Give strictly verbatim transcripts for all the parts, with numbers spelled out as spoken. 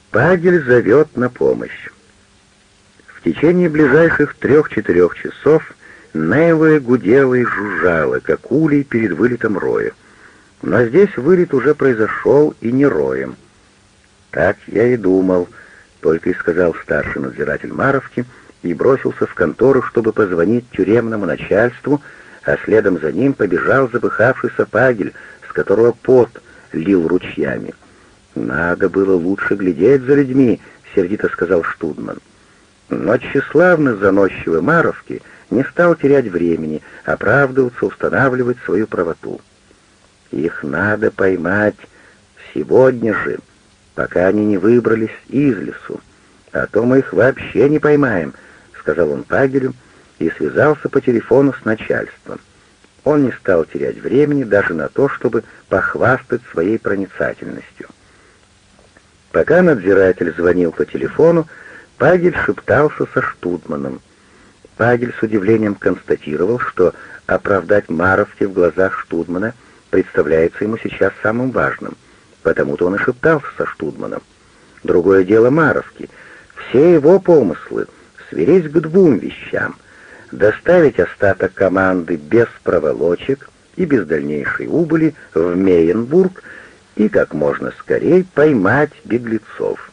Пагель зовет на помощь. В течение ближайших трех-четырех часов Неве гудела и жужжала, как улей перед вылетом роя. Но здесь вылет уже произошел и не роем. «Так я и думал», — только и сказал старший надзиратель Маровки и бросился в контору, чтобы позвонить тюремному начальству, а следом за ним побежал запыхавшийся Пагель, с которого пот лил ручьями. «Надо было лучше глядеть за людьми», — сердито сказал Штудман. Но тщеславный заносчивый Маровки не стал терять времени, оправдываться, устанавливать свою правоту. «Их надо поймать сегодня же, пока они не выбрались из лесу, а то мы их вообще не поймаем», — сказал он Пагелю и связался по телефону с начальством. Он не стал терять времени даже на то, чтобы похвастать своей проницательностью. Пока надзиратель звонил по телефону, Пагель шептался со Штудманом. Пагель с удивлением констатировал, что оправдать Маровки в глазах Штудмана представляется ему сейчас самым важным, потому-то он и шептался со Штудманом. Другое дело Маровки. Все его помыслы свелись к двум вещам: доставить остаток команды без проволочек и без дальнейшей убыли в Мейенбург и как можно скорее поймать беглецов.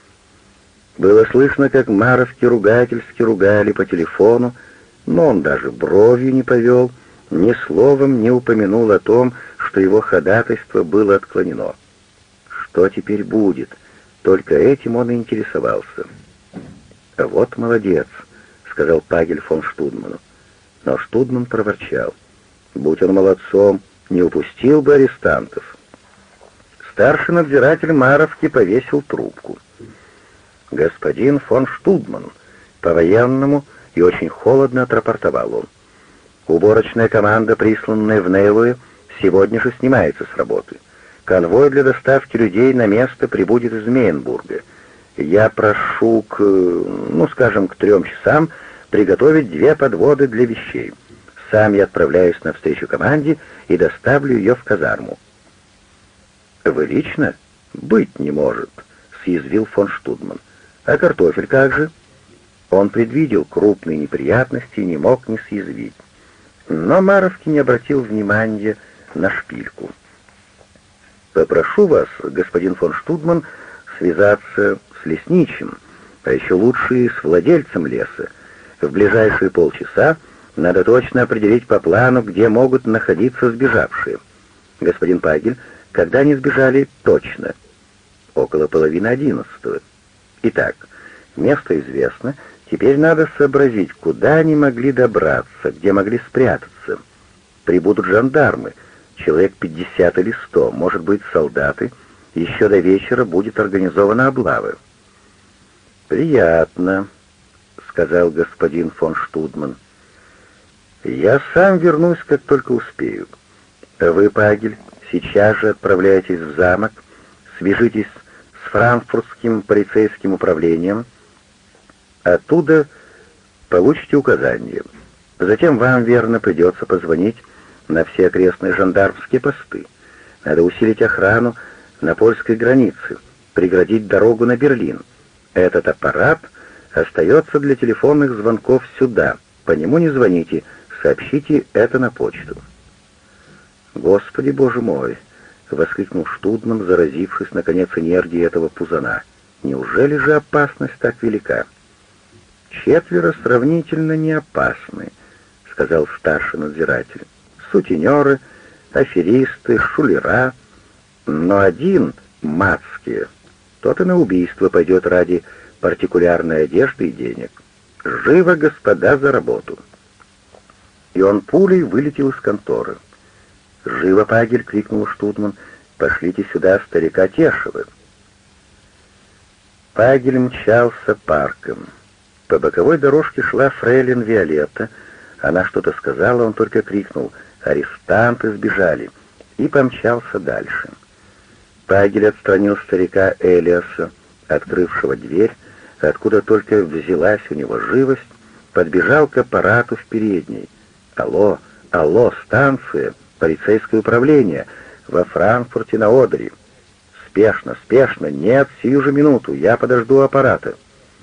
Было слышно, как Маровки ругательски ругали по телефону, но он даже бровью не повел, ни словом не упомянул о том, что его ходатайство было отклонено. Что теперь будет? Только этим он и интересовался. «Вот молодец», — сказал Пагель фон Штудману. Но Штудман проворчал. «Будь он молодцом, не упустил бы арестантов». Старший надзиратель Маровки повесил трубку. «Господин фон Штудман», по-военному и очень холодно отрапортовал он. «Уборочная команда, присланная в Неве, сегодня же снимается с работы. Конвой для доставки людей на место прибудет из Мейенбурга. Я прошу к, ну, скажем, к трем часам приготовить две подводы для вещей. Сам я отправляюсь навстречу команде и доставлю ее в казарму». «Вы лично? Быть не может», — съязвил фон Штудман. «А картофель как же?» Он предвидел крупные неприятности и не мог не съязвить. Но Маровки не обратил внимания на шпильку. «Попрошу вас, господин фон Штудман, связаться с лесничим, а еще лучше и с владельцем леса. В ближайшие полчаса надо точно определить по плану, где могут находиться сбежавшие. Господин Пагель, когда они сбежали точно?» «Около половины одиннадцатого. Итак, место известно. Теперь надо сообразить, куда они могли добраться, где могли спрятаться. Прибудут жандармы, человек пятьдесят или сто, может быть, солдаты. Еще до вечера будет организована облава». «Приятно», — сказал господин фон Штудман. «Я сам вернусь, как только успею. Вы, Пагель, сейчас же отправляйтесь в замок, свяжитесь с франкфуртским полицейским управлением. Оттуда получите указания. Затем вам, верно, придется позвонить на все окрестные жандармские посты. Надо усилить охрану на польской границе, преградить дорогу на Берлин. Этот аппарат остается для телефонных звонков сюда. По нему не звоните, сообщите это на почту». «Господи, Боже мой!» — воскликнул Штудман, заразившись, наконец, энергией этого пузана. «Неужели же опасность так велика?» «Четверо сравнительно не опасны», — сказал старший надзиратель. «Сутенеры, аферисты, шулера. Но один — Мацкие. Тот и на убийство пойдет ради партикулярной одежды и денег. Живо, господа, за работу!» И он пулей вылетел из конторы. «Живо, Пагель!» — крикнул Штудман. «Пошлите сюда старика Тешева». Пагель мчался парком. По боковой дорожке шла фрейлин Виолетта. Она что-то сказала, он только крикнул: «Арестанты сбежали!» и помчался дальше. Пагель отстранил старика Элиаса, открывшего дверь, откуда только взялась у него живость, подбежал к аппарату в передней. «Алло, алло, станция, полицейское управление, во Франкфурте на Одере. «Спешно, спешно! Нет, сию же минуту! Я подожду аппарата!»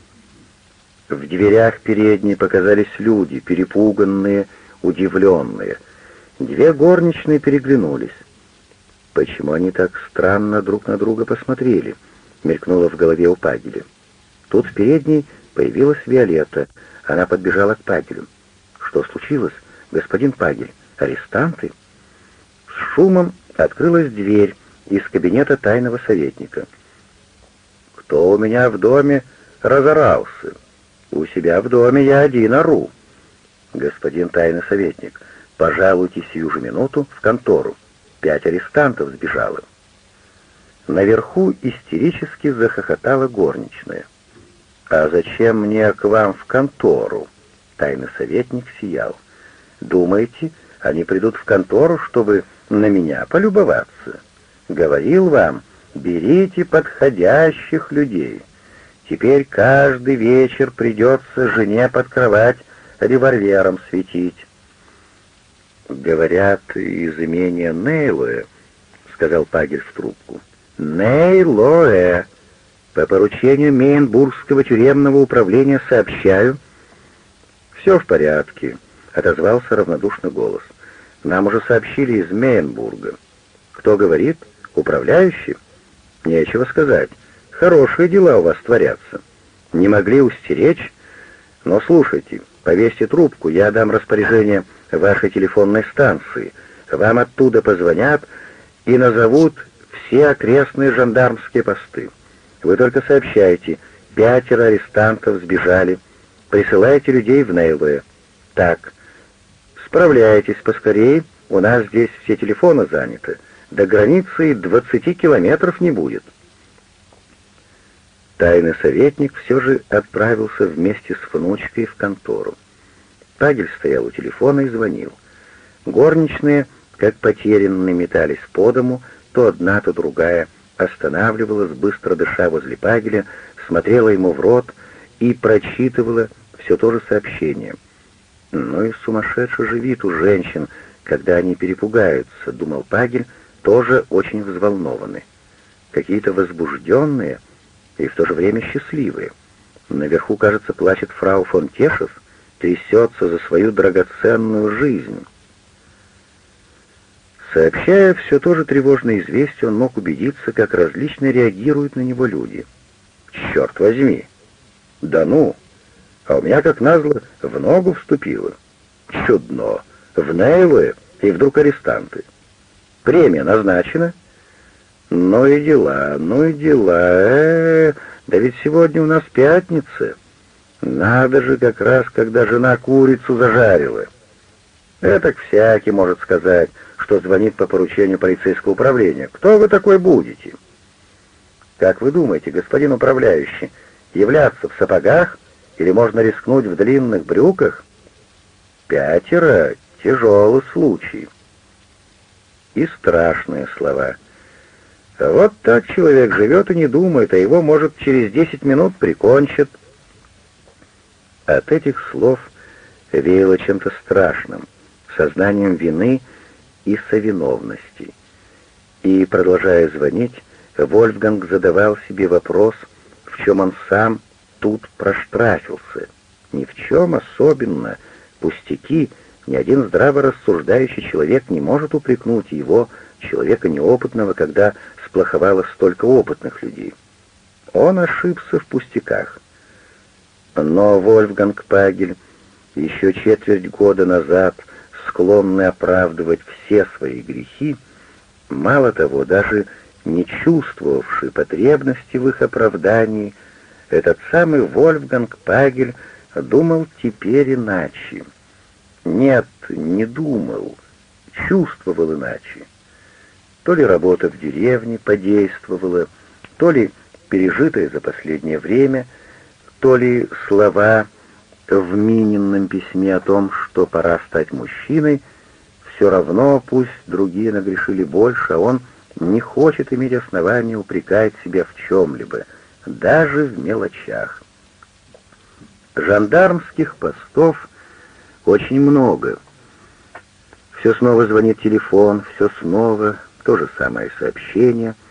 В дверях передней показались люди, перепуганные, удивленные. Две горничные переглянулись. «Почему они так странно друг на друга посмотрели?» — мелькнуло в голове у Пагеля. Тут в передней появилась Виолетта. Она подбежала к Пагелю. «Что случилось, господин Пагель? Арестанты?» С шумом открылась дверь из кабинета тайного советника. «Кто у меня в доме разорался? У себя в доме я один ору. Господин тайный советник, пожалуйте сию же минуту в контору. Пять арестантов сбежало». Наверху истерически захохотала горничная. «А зачем мне к вам в контору?» Тайный советник сиял. «Думаете, они придут в контору, чтобы на меня полюбоваться? Говорил вам, берите подходящих людей. Теперь каждый вечер придется жене под кровать револьвером светить». «Говорят, из имения Нейлоэ», — сказал Пагель в трубку. «Нейлоэ. По поручению Мейнбургского тюремного управления сообщаю». «Все в порядке», — отозвался равнодушный голос. «Нам уже сообщили из Мейнбурга». «Кто говорит? Управляющий?» «Нечего сказать. Хорошие дела у вас творятся. Не могли устеречь? Но слушайте, повесьте трубку, я дам распоряжение вашей телефонной станции. Вам оттуда позвонят и назовут все окрестные жандармские посты. Вы только сообщайте, пятеро арестантов сбежали. Присылайте людей в Нейлоэ. Так, справляйтесь поскорей, у нас здесь все телефоны заняты. До границы двадцати километров не будет». Тайный советник все же отправился вместе с внучкой в контору. Пагель стоял у телефона и звонил. Горничные, как потерянные, метались по дому, то одна, то другая останавливалась, быстро дыша возле Пагеля, смотрела ему в рот и прочитывала все то же сообщение. «Ну и сумасшедший же вид у женщин, когда они перепугаются», — думал Пагель, тоже очень взволнованный. Какие-то возбужденные и в то же время счастливые. Наверху, кажется, плачет фрау фон Тешев, трясется за свою драгоценную жизнь. Сообщая все то же тревожное известие, он мог убедиться, как различно реагируют на него люди. «Черт возьми! Да ну! А у меня, как назло, в ногу вступило. Чудно! В Нейлоэ и вдруг арестанты. Премия назначена. Ну и дела, ну и дела. Э, да ведь сегодня у нас пятница. Надо же, как раз, когда жена курицу зажарила. Этак всякий может сказать, что звонит по поручению полицейского управления. Кто вы такой будете? Как вы думаете, господин управляющий, являться в сапогах или можно рискнуть в длинных брюках? Пятеро — тяжелый случай». И страшные слова. Вот так человек живет и не думает, а его, может, через десять минут прикончат. От этих слов веяло чем-то страшным, сознанием вины и совиновности. И, продолжая звонить, Вольфганг задавал себе вопрос, в чем он сам тут проштрафился. Ни в чем особенно, пустяки, ни один здраво рассуждающий человек не может упрекнуть его, человека неопытного, когда сплоховало столько опытных людей. Он ошибся в пустяках. Но Вольфганг Пагель, еще четверть года назад склонный оправдывать все свои грехи, мало того, даже не чувствовавший потребности в их оправдании, этот самый Вольфганг Пагель думал теперь иначе. Нет, не думал, чувствовал иначе. То ли работа в деревне подействовала, то ли пережитое за последнее время, то ли слова в Минином письме о том, что пора стать мужчиной, все равно пусть другие нагрешили больше, а он не хочет иметь основания упрекать себя в чем-либо, даже в мелочах. Жандармских постов очень много. Все снова звонит телефон, все снова то же самое сообщение,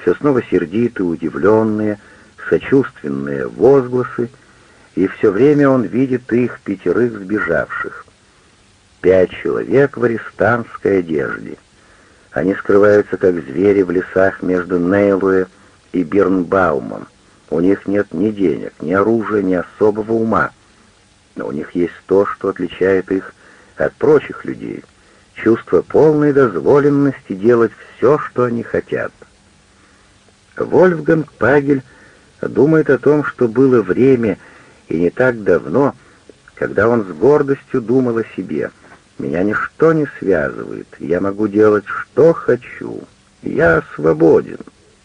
все снова сердитые, удивленные, сочувственные возгласы, и все время он видит их пятерых сбежавших. Пять человек в арестантской одежде. Они скрываются, как звери, в лесах между Нейлуэ и Бирнбаумом. У них нет ни денег, ни оружия, ни особого ума. Но у них есть то, что отличает их от прочих людей. Чувство полной дозволенности делать все, что они хотят. Вольфганг Пагель думает о том, что было время, и не так давно, когда он с гордостью думал о себе. «Меня ничто не связывает, я могу делать, что хочу, я свободен».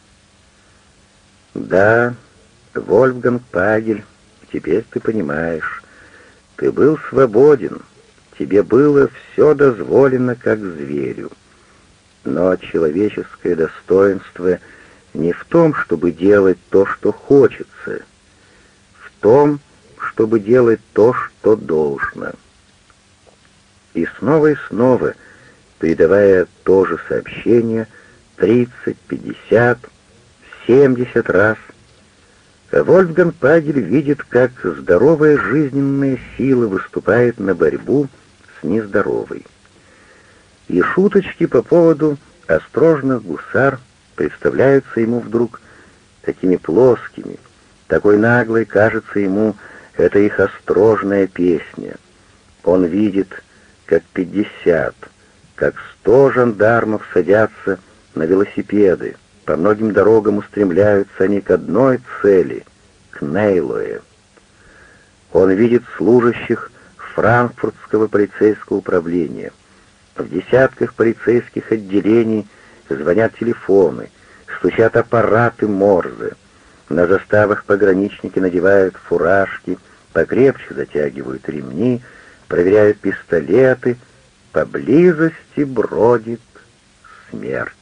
Да, Вольфганг Пагель, теперь ты понимаешь, ты был свободен, тебе было все дозволено, как зверю. Но человеческое достоинство не в том, чтобы делать то, что хочется, в том, чтобы делать то, что должно. И снова и снова, передавая то же сообщение тридцать, пятьдесят, семьдесят раз, Вольфганг Пагель видит, как здоровая жизненная сила выступает на борьбу с нездоровой. И шуточки по поводу острожных гусар представляются ему вдруг такими плоскими, такой наглой кажется ему эта их острожная песня. Он видит, как пятьдесят, как сто жандармов садятся на велосипеды, по многим дорогам устремляются они к одной цели — к Нейлуэ. Он видит служащих франкфуртского полицейского управления. В десятках полицейских отделений звонят телефоны, стучат аппараты Морзе. На заставах пограничники надевают фуражки, покрепче затягивают ремни, проверяют пистолеты. Поблизости бродит смерть.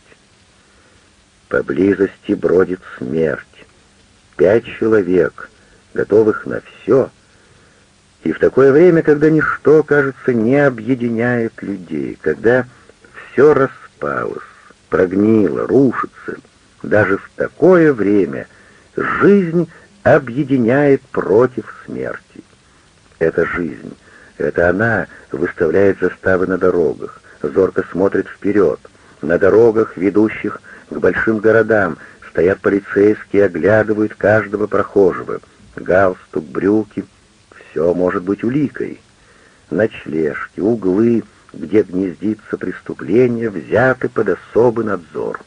Поблизости бродит смерть. Пять человек, готовых на все. И в такое время, когда ничто, кажется, не объединяет людей, когда все распалось, прогнило, рушится, даже в такое время жизнь объединяет против смерти. Это жизнь. Это она выставляет заставы на дорогах, зорко смотрит вперед. На дорогах, ведущих к большим городам, стоят полицейские, оглядывают каждого прохожего. Галстук, брюки — все может быть уликой. Ночлежки, углы, где гнездится преступление, взяты под особый надзор.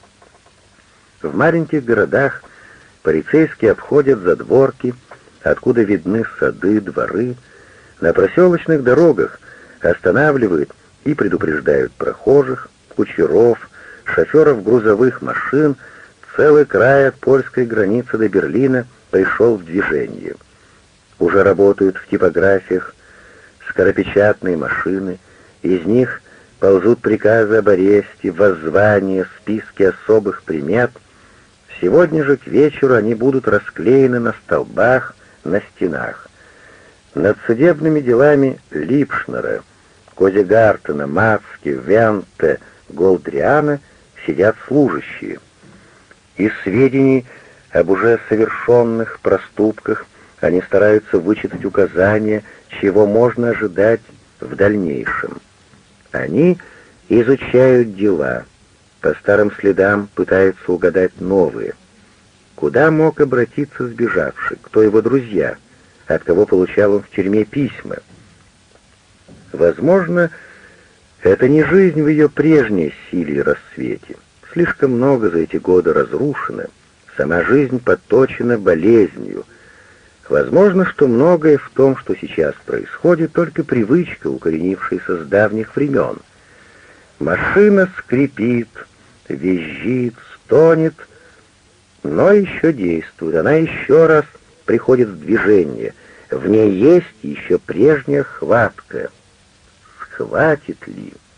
В маленьких городах полицейские обходят задворки, откуда видны сады, дворы. На проселочных дорогах останавливают и предупреждают прохожих, кучеров, шоферов грузовых машин. Целый край от польской границы до Берлина пришел в движение. Уже работают в типографиях скоропечатные машины, из них ползут приказы об аресте, воззвания, списки особых примет. Сегодня же к вечеру они будут расклеены на столбах, на стенах. Над судебными делами Липшнера, Козегартена, Мацки, Венте, Голдриана сидят служащие. Из сведений об уже совершенных проступках они стараются вычитать указания, чего можно ожидать в дальнейшем. Они изучают дела, по старым следам пытаются угадать новые. Куда мог обратиться сбежавший, кто его друзья, от кого получал он в тюрьме письма? Возможно, это не жизнь в ее прежней силе и рассвете. Слишком много за эти годы разрушено, сама жизнь подточена болезнью. Возможно, что многое в том, что сейчас происходит, только привычка, укоренившаяся с давних времен. Машина скрипит, визжит, стонет, но еще действует. Она еще раз приходит в движение. В ней есть еще прежняя хватка. Схватит ли?